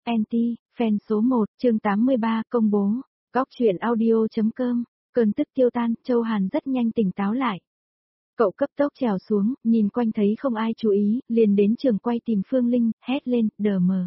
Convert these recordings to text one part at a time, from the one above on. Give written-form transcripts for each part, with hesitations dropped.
Anti, fan số 1, chương 83, công bố. Góc truyện audio.com. Cơn tức tiêu tan, Châu Hàn rất nhanh tỉnh táo lại. Cậu cấp tốc trèo xuống, nhìn quanh thấy không ai chú ý, liền đến trường quay tìm Phương Linh, hét lên, đờ mờ.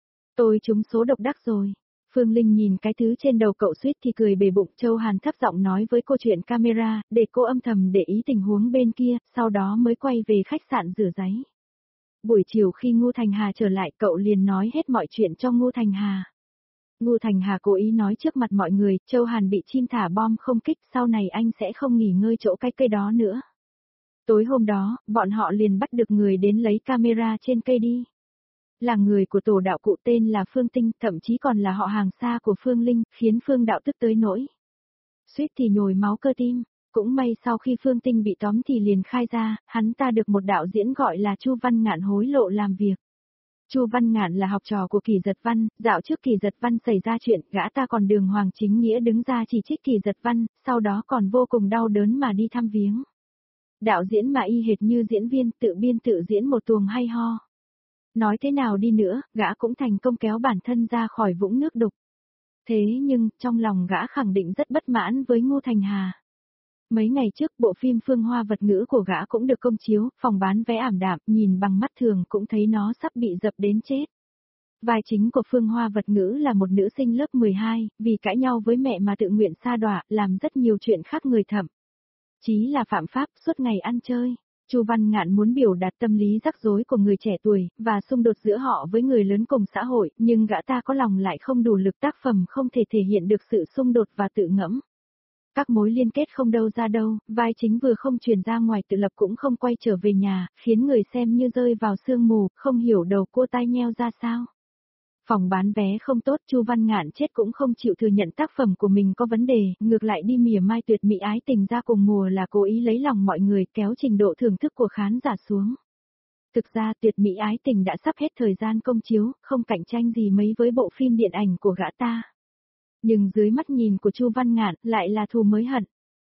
Tôi trúng số độc đắc rồi. Phương Linh nhìn cái thứ trên đầu cậu suýt thì cười bề bụng. Châu Hàn thấp giọng nói với cô chuyện camera, để cô âm thầm để ý tình huống bên kia, sau đó mới quay về khách sạn rửa ráy. Buổi chiều khi Ngô Thành Hà trở lại cậu liền nói hết mọi chuyện cho Ngô Thành Hà. Ngô Thành Hà cố ý nói trước mặt mọi người, Châu Hàn bị chim thả bom không kích, sau này anh sẽ không nghỉ ngơi chỗ cái cây đó nữa. Tối hôm đó, bọn họ liền bắt được người đến lấy camera trên cây đi. Là người của tổ đạo cụ tên là Phương Tinh, thậm chí còn là họ hàng xa của Phương Linh, khiến Phương đạo tức tới nỗi. Suýt thì nhồi máu cơ tim. Cũng may sau khi Phương Tinh bị tóm thì liền khai ra, hắn ta được một đạo diễn gọi là Chu Văn Ngạn hối lộ làm việc. Chu Văn Ngạn là học trò của Kỳ Giật Văn, dạo trước Kỳ Giật Văn xảy ra chuyện, gã ta còn đường hoàng chính nghĩa đứng ra chỉ trích Kỳ Giật Văn, sau đó còn vô cùng đau đớn mà đi thăm viếng. Đạo diễn mà y hệt như diễn viên tự biên tự diễn một tuồng hay ho. Nói thế nào đi nữa, gã cũng thành công kéo bản thân ra khỏi vũng nước đục. Thế nhưng, trong lòng gã khẳng định rất bất mãn với Ngô Thành Hà. Mấy ngày trước bộ phim Phương Hoa vật ngữ của gã cũng được công chiếu, phòng bán vé ảm đạm, nhìn bằng mắt thường cũng thấy nó sắp bị dập đến chết. Vai chính của Phương Hoa vật ngữ là một nữ sinh lớp 12, vì cãi nhau với mẹ mà tự nguyện sa đọa, làm rất nhiều chuyện khác người thậm chí là phạm pháp, suốt ngày ăn chơi. Chu Văn Ngạn muốn biểu đạt tâm lý rắc rối của người trẻ tuổi, và xung đột giữa họ với người lớn cùng xã hội, nhưng gã ta có lòng lại không đủ lực, tác phẩm không thể thể hiện được sự xung đột và tự ngẫm. Các mối liên kết không đâu ra đâu, vai chính vừa không truyền ra ngoài tự lập cũng không quay trở về nhà, khiến người xem như rơi vào sương mù, không hiểu đầu cua tai nheo ra sao. Phòng bán vé không tốt, Chu Văn Ngạn chết cũng không chịu thừa nhận tác phẩm của mình có vấn đề, ngược lại đi mỉa mai tuyệt mỹ ái tình ra cùng mùa là cố ý lấy lòng mọi người, kéo trình độ thưởng thức của khán giả xuống. Thực ra tuyệt mỹ ái tình đã sắp hết thời gian công chiếu, không cạnh tranh gì mấy với bộ phim điện ảnh của gã ta. Nhưng dưới mắt nhìn của Chu Văn Ngạn lại là thù mới hận.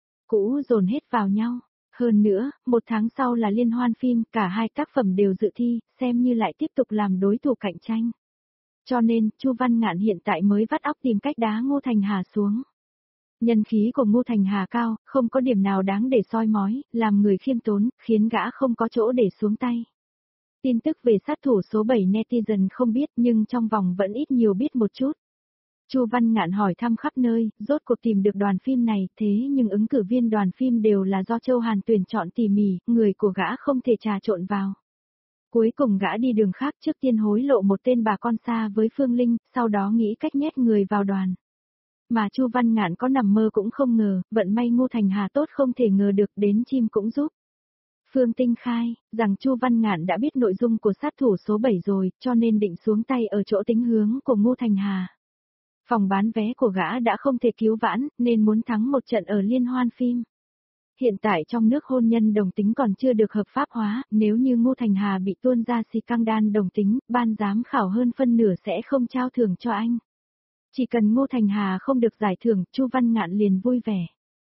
Cũ dồn hết vào nhau. Hơn nữa, một tháng sau là liên hoan phim, cả hai tác phẩm đều dự thi, xem như lại tiếp tục làm đối thủ cạnh tranh. Cho nên, Chu Văn Ngạn hiện tại mới vắt óc tìm cách đá Ngô Thành Hà xuống. Nhân khí của Ngô Thành Hà cao, không có điểm nào đáng để soi mói, làm người khiêm tốn, khiến gã không có chỗ để xuống tay. Tin tức về sát thủ số 7 netizen không biết nhưng trong vòng vẫn ít nhiều biết một chút. Chu Văn Ngạn hỏi thăm khắp nơi, rốt cuộc tìm được đoàn phim này, thế nhưng ứng cử viên đoàn phim đều là do Châu Hàn tuyển chọn tỉ mỉ, người của gã không thể trà trộn vào. Cuối cùng gã đi đường khác, trước tiên hối lộ một tên bà con xa với Phương Linh, sau đó nghĩ cách nhét người vào đoàn. Mà Chu Văn Ngạn có nằm mơ cũng không ngờ, vận may Ngô Thành Hà tốt không thể ngờ được, đến chim cũng giúp. Phương Tinh khai, rằng Chu Văn Ngạn đã biết nội dung của sát thủ số 7 rồi, cho nên định xuống tay ở chỗ tính hướng của Ngô Thành Hà. Phòng bán vé của gã đã không thể cứu vãn, nên muốn thắng một trận ở liên hoan phim. Hiện tại trong nước hôn nhân đồng tính còn chưa được hợp pháp hóa, nếu như Ngô Thành Hà bị tuôn ra scandal đồng tính, ban giám khảo hơn phân nửa sẽ không trao thưởng cho anh. Chỉ cần Ngô Thành Hà không được giải thưởng, Chu Văn Ngạn liền vui vẻ.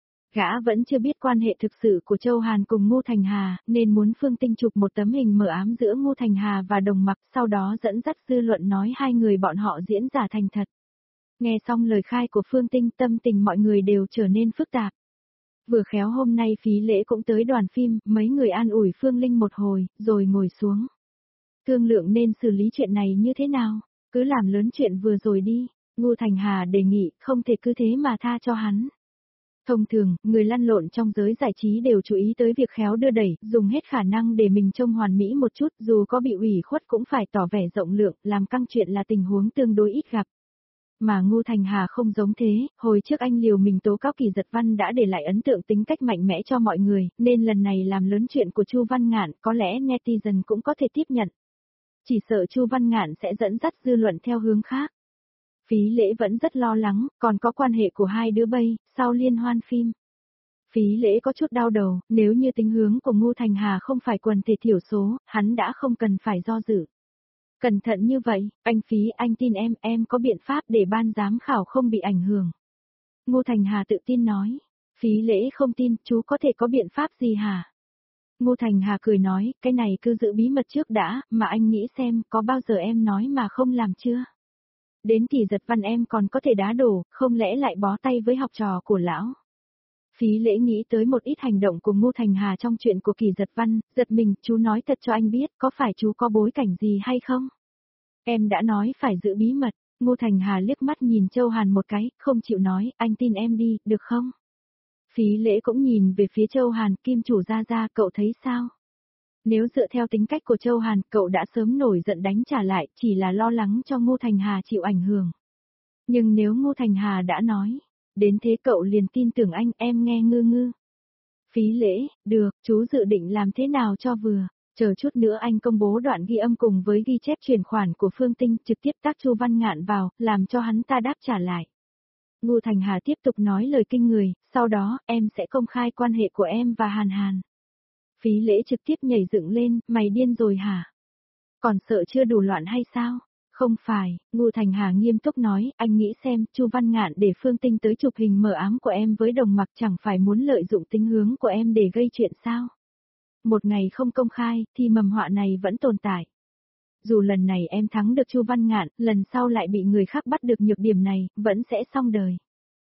Gã vẫn chưa biết quan hệ thực sự của Châu Hàn cùng Ngô Thành Hà, nên muốn Phương Tinh chụp một tấm hình mờ ám giữa Ngô Thành Hà và Đồng Mặc, sau đó dẫn dắt dư luận nói hai người bọn họ diễn giả thành thật. Nghe xong lời khai của Phương Tinh, tâm tình mọi người đều trở nên phức tạp. Vừa khéo hôm nay Phí Lễ cũng tới đoàn phim, mấy người an ủi Phương Linh một hồi, rồi ngồi xuống. Thương lượng nên xử lý chuyện này như thế nào, cứ làm lớn chuyện vừa rồi đi. Ngô Thành Hà đề nghị, không thể cứ thế mà tha cho hắn. Thông thường, người lăn lộn trong giới giải trí đều chú ý tới việc khéo đưa đẩy, dùng hết khả năng để mình trông hoàn mỹ một chút, dù có bị ủy khuất cũng phải tỏ vẻ rộng lượng, làm căng chuyện là tình huống tương đối ít gặp. Mà Ngô Thành Hà không giống thế, hồi trước anh liều mình tố cáo Kỳ Giật Văn đã để lại ấn tượng tính cách mạnh mẽ cho mọi người, nên lần này làm lớn chuyện của Chu Văn Ngạn, có lẽ netizen cũng có thể tiếp nhận. Chỉ sợ Chu Văn Ngạn sẽ dẫn dắt dư luận theo hướng khác. Phí Lễ vẫn rất lo lắng, còn có quan hệ của hai đứa bây, sau liên hoan phim. Phí Lễ có chút đau đầu, nếu như tính hướng của Ngô Thành Hà không phải quần thể thiểu số, hắn đã không cần phải do dự. Cẩn thận như vậy, anh Phí, anh tin em có biện pháp để ban giám khảo không bị ảnh hưởng. Ngô Thành Hà tự tin nói. Phí Lễ không tin, chú có thể có biện pháp gì hả? Ngô Thành Hà cười nói, cái này cứ giữ bí mật trước đã, mà anh nghĩ xem, có bao giờ em nói mà không làm chưa? Đến Kỳ Giật Văn em còn có thể đá đổ, không lẽ lại bó tay với học trò của lão? Phí Lễ nghĩ tới một ít hành động của Ngô Thành Hà trong chuyện của Kỳ Giật Văn, giật mình, chú nói thật cho anh biết, có phải chú có bối cảnh gì hay không? Em đã nói phải giữ bí mật. Ngô Thành Hà liếc mắt nhìn Châu Hàn một cái, không chịu nói, anh tin em đi, được không? Phí Lễ cũng nhìn về phía Châu Hàn, Kim chủ ra, cậu thấy sao? Nếu dựa theo tính cách của Châu Hàn, cậu đã sớm nổi giận đánh trả lại, chỉ là lo lắng cho Ngô Thành Hà chịu ảnh hưởng. Nhưng nếu Ngô Thành Hà đã nói, đến thế cậu liền tin tưởng anh, em nghe ngư ngư. Phí Lễ, được, chú dự định làm thế nào cho vừa. Chờ chút nữa anh công bố đoạn ghi âm cùng với ghi chép chuyển khoản của Phương Tinh, trực tiếp tác Chu Văn Ngạn vào, làm cho hắn ta đáp trả lại. Ngô Thành Hà tiếp tục nói lời kinh người, sau đó, em sẽ công khai quan hệ của em và Hàn Hàn. Phí Lễ trực tiếp nhảy dựng lên, mày điên rồi hả? Còn sợ chưa đủ loạn hay sao? Không phải, Ngô Thành Hà nghiêm túc nói, anh nghĩ xem, Chu Văn Ngạn để Phương Tinh tới chụp hình mờ ám của em với Đồng Mặc chẳng phải muốn lợi dụng tính hướng của em để gây chuyện sao? Một ngày không công khai, thì mầm họa này vẫn tồn tại. Dù lần này em thắng được Chu Văn Ngạn, lần sau lại bị người khác bắt được nhược điểm này, vẫn sẽ xong đời.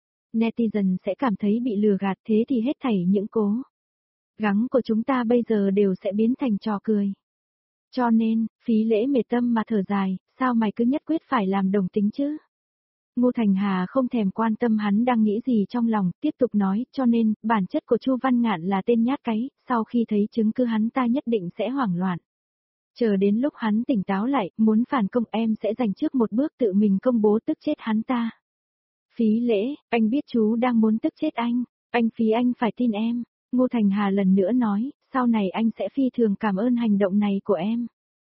Netizen sẽ cảm thấy bị lừa gạt, thế thì hết thảy những cố gắng của chúng ta bây giờ đều sẽ biến thành trò cười. Cho nên, Phí Lễ mệt tâm mà thở dài, sao mày cứ nhất quyết phải làm đồng tính chứ? Ngô Thành Hà không thèm quan tâm hắn đang nghĩ gì trong lòng, tiếp tục nói, cho nên, bản chất của Chu Văn Ngạn là tên nhát cái, sau khi thấy chứng cứ hắn ta nhất định sẽ hoảng loạn. Chờ đến lúc hắn tỉnh táo lại, muốn phản công em sẽ dành trước một bước tự mình công bố tức chết hắn ta. Phí Lễ, anh biết chú đang muốn tức chết anh Phí anh phải tin em. Ngô Thành Hà lần nữa nói, sau này anh sẽ phi thường cảm ơn hành động này của em.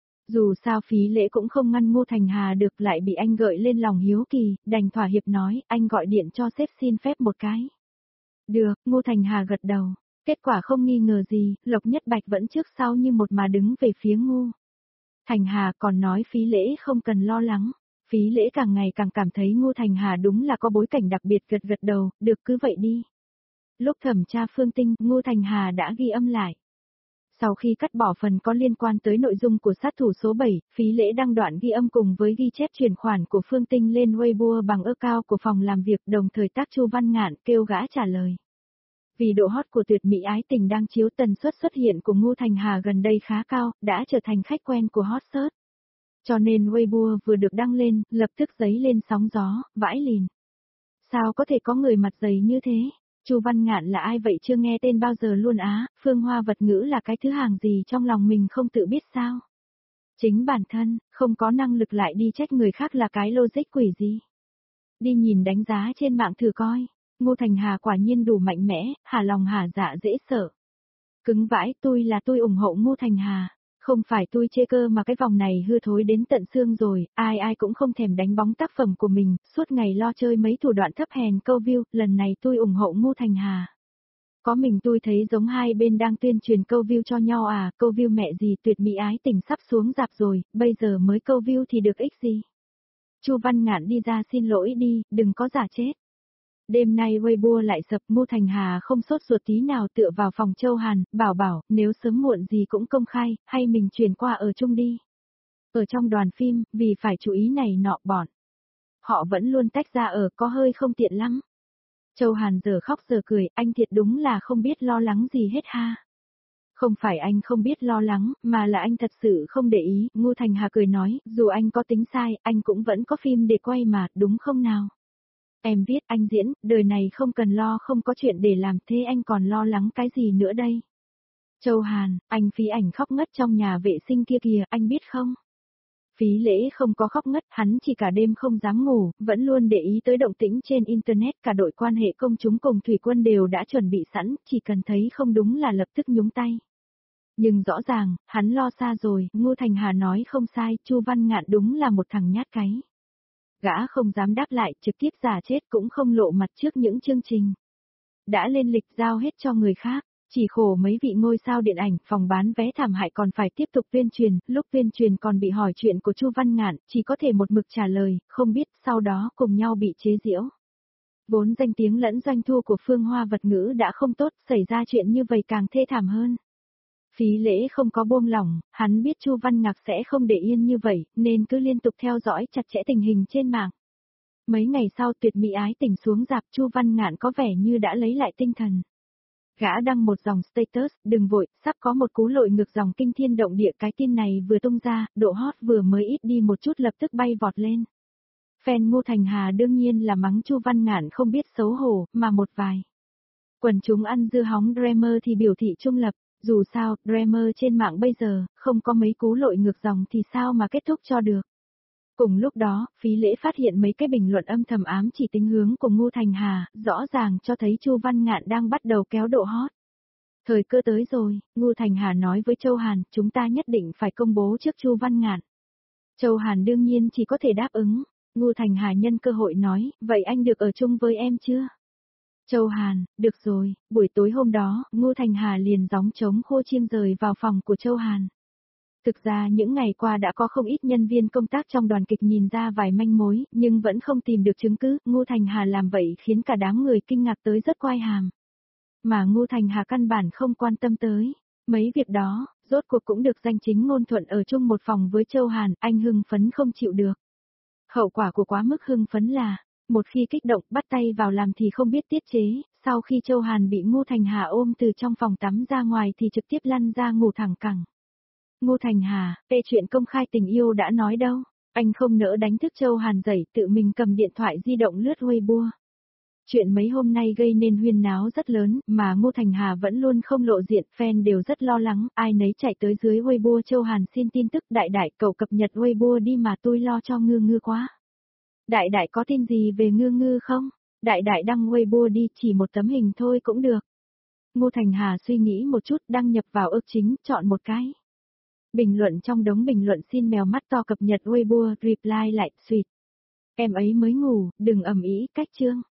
Dù sao Phí Lễ cũng không ngăn Ngô Thành Hà được lại bị anh gợi lên lòng hiếu kỳ, đành thỏa hiệp nói, anh gọi điện cho sếp xin phép một cái. Được, Ngô Thành Hà gật đầu. Kết quả không nghi ngờ gì, Lộc Nhất Bạch vẫn trước sau như một mà đứng về phía Ngô Thành Hà, còn nói Phí Lễ không cần lo lắng. Phí Lễ càng ngày càng cảm thấy Ngô Thành Hà đúng là có bối cảnh đặc biệt, gật gật đầu, được cứ vậy đi. Lúc thẩm tra Phương Tinh, Ngô Thành Hà đã ghi âm lại. Sau khi cắt bỏ phần có liên quan tới nội dung của sát thủ số 7, Phí Lễ đăng đoạn ghi âm cùng với ghi chép chuyển khoản của Phương Tinh lên Weibo bằng account của phòng làm việc, đồng thời tác Chu Văn Ngạn kêu gã trả lời. Vì độ hot của Tuyệt Mỹ Ái Tình đang chiếu, tần suất xuất hiện của Ngô Thành Hà gần đây khá cao, đã trở thành khách quen của hot search. Cho nên Weibo vừa được đăng lên, lập tức dấy lên sóng gió, vãi lìn. Sao có thể có người mặt dày như thế? Chu Văn Ngạn là ai vậy, chưa nghe tên bao giờ luôn á, Phương Hoa Vật Ngữ là cái thứ hàng gì trong lòng mình không tự biết sao? Chính bản thân, không có năng lực lại đi trách người khác là cái logic quỷ gì? Đi nhìn đánh giá trên mạng thử coi, Ngô Thành Hà quả nhiên đủ mạnh mẽ, hả lòng hả dạ dễ sợ. Cứng vãi, tôi ủng hộ Ngô Thành Hà. Không phải tôi chê cơ mà cái vòng này hư thối đến tận xương rồi, ai cũng không thèm đánh bóng tác phẩm của mình, suốt ngày lo chơi mấy thủ đoạn thấp hèn câu view, lần này tôi ủng hộ Ngô Thành Hà. Có mình tôi thấy giống hai bên đang tuyên truyền câu view cho nhau à, câu view mẹ gì, Tuyệt Mỹ Ái Tình sắp xuống rạp rồi, bây giờ mới câu view thì được ích gì. Chu Văn Ngạn đi ra xin lỗi đi, đừng có giả chết. Đêm nay Weibo lại sập, Ngô Thành Hà không sốt ruột tí nào, tựa vào phòng Châu Hàn, bảo, nếu sớm muộn gì cũng công khai, hay mình chuyển qua ở chung đi. Ở trong đoàn phim, vì phải chú ý này nọ bọn. Họ vẫn luôn tách ra ở, có hơi không tiện lắm. Châu Hàn giờ khóc giờ cười, anh thiệt đúng là không biết lo lắng gì hết ha. Không phải anh không biết lo lắng, mà là anh thật sự không để ý, Ngô Thành Hà cười nói, dù anh có tính sai, anh cũng vẫn có phim để quay mà, đúng không nào? Em viết, anh diễn, đời này không cần lo, không có chuyện để làm, thế anh còn lo lắng cái gì nữa đây? Châu Hàn, anh Phí ảnh khóc ngất trong nhà vệ sinh kia kìa, anh biết không? Phí Lễ không có khóc ngất, hắn chỉ cả đêm không dám ngủ, vẫn luôn để ý tới động tĩnh trên Internet, cả đội quan hệ công chúng cùng thủy quân đều đã chuẩn bị sẵn, chỉ cần thấy không đúng là lập tức nhúng tay. Nhưng rõ ràng, hắn lo xa rồi, Ngô Thành Hà nói không sai, Chu Văn Ngạn đúng là một thằng nhát cái. Gã không dám đáp lại, trực tiếp giả chết cũng không lộ mặt trước những chương trình. Đã lên lịch giao hết cho người khác, chỉ khổ mấy vị ngôi sao điện ảnh, phòng bán vé thảm hại còn phải tiếp tục tuyên truyền, lúc tuyên truyền còn bị hỏi chuyện của Chu Văn Ngạn, chỉ có thể một mực trả lời, không biết, sau đó cùng nhau bị chế giễu. Vốn danh tiếng lẫn doanh thu của Phương Hoa Vật Ngữ đã không tốt, xảy ra chuyện như vậy càng thê thảm hơn. Phí Lễ không có buông lỏng, hắn biết Chu Văn Ngạc sẽ không để yên như vậy, nên cứ liên tục theo dõi chặt chẽ tình hình trên mạng. Mấy ngày sau Tuyệt Mỹ Ái Tình xuống rạp, Chu Văn Ngạn có vẻ như đã lấy lại tinh thần. Gã đăng một dòng status, đừng vội, sắp có một cú lội ngược dòng kinh thiên động địa, cái tin này vừa tung ra, độ hot vừa mới ít đi một chút lập tức bay vọt lên. Fan Ngô Thành Hà đương nhiên là mắng Chu Văn Ngạn không biết xấu hổ, mà một vài quần chúng ăn dưa hóng Dreamer thì biểu thị trung lập, dù sao, Dreamer trên mạng bây giờ, không có mấy cú lội ngược dòng thì sao mà kết thúc cho được. Cùng lúc đó, Phí Lễ phát hiện mấy cái bình luận âm thầm ám chỉ tính hướng của Ngô Thành Hà, rõ ràng cho thấy Chu Văn Ngạn đang bắt đầu kéo độ hot. Thời cơ tới rồi, Ngô Thành Hà nói với Châu Hàn, chúng ta nhất định phải công bố trước Chu Văn Ngạn. Châu Hàn đương nhiên chỉ có thể đáp ứng. Ngô Thành Hà nhân cơ hội nói, vậy anh được ở chung với em chưa? Châu Hàn, được rồi. Buổi tối hôm đó, Ngô Thành Hà liền gióng trống khô chiêng rời vào phòng của Châu Hàn. Thực ra những ngày qua đã có không ít nhân viên công tác trong đoàn kịch nhìn ra vài manh mối, nhưng vẫn không tìm được chứng cứ. Ngô Thành Hà làm vậy khiến cả đám người kinh ngạc tới rất quai hàm. Mà Ngô Thành Hà căn bản không quan tâm tới. Mấy việc đó, rốt cuộc cũng được danh chính ngôn thuận ở chung một phòng với Châu Hàn, anh hưng phấn không chịu được. Hậu quả của quá mức hưng phấn là, một khi kích động bắt tay vào làm thì không biết tiết chế, sau khi Châu Hàn bị Ngô Thành Hà ôm từ trong phòng tắm ra ngoài thì trực tiếp lăn ra ngủ thẳng cẳng. Ngô Thành Hà, về chuyện công khai tình yêu đã nói đâu, anh không nỡ đánh thức Châu Hàn dậy, tự mình cầm điện thoại di động lướt Weibo. Chuyện mấy hôm nay gây nên huyên náo rất lớn, mà Ngô Thành Hà vẫn luôn không lộ diện, fan đều rất lo lắng, ai nấy chạy tới dưới Weibo Châu Hàn xin tin tức, đại đại cậu cập nhật Weibo đi mà tôi lo cho ngư ngư quá. Đại đại có tin gì về ngư ngư không? Đại đại đăng Weibo đi, chỉ một tấm hình thôi cũng được. Ngô Thành Hà suy nghĩ một chút, đăng nhập vào ước chính, chọn một cái. Bình luận trong đống bình luận xin mèo mắt to cập nhật Weibo, reply lại, sweet. Em ấy mới ngủ, đừng ầm ĩ, cách chương.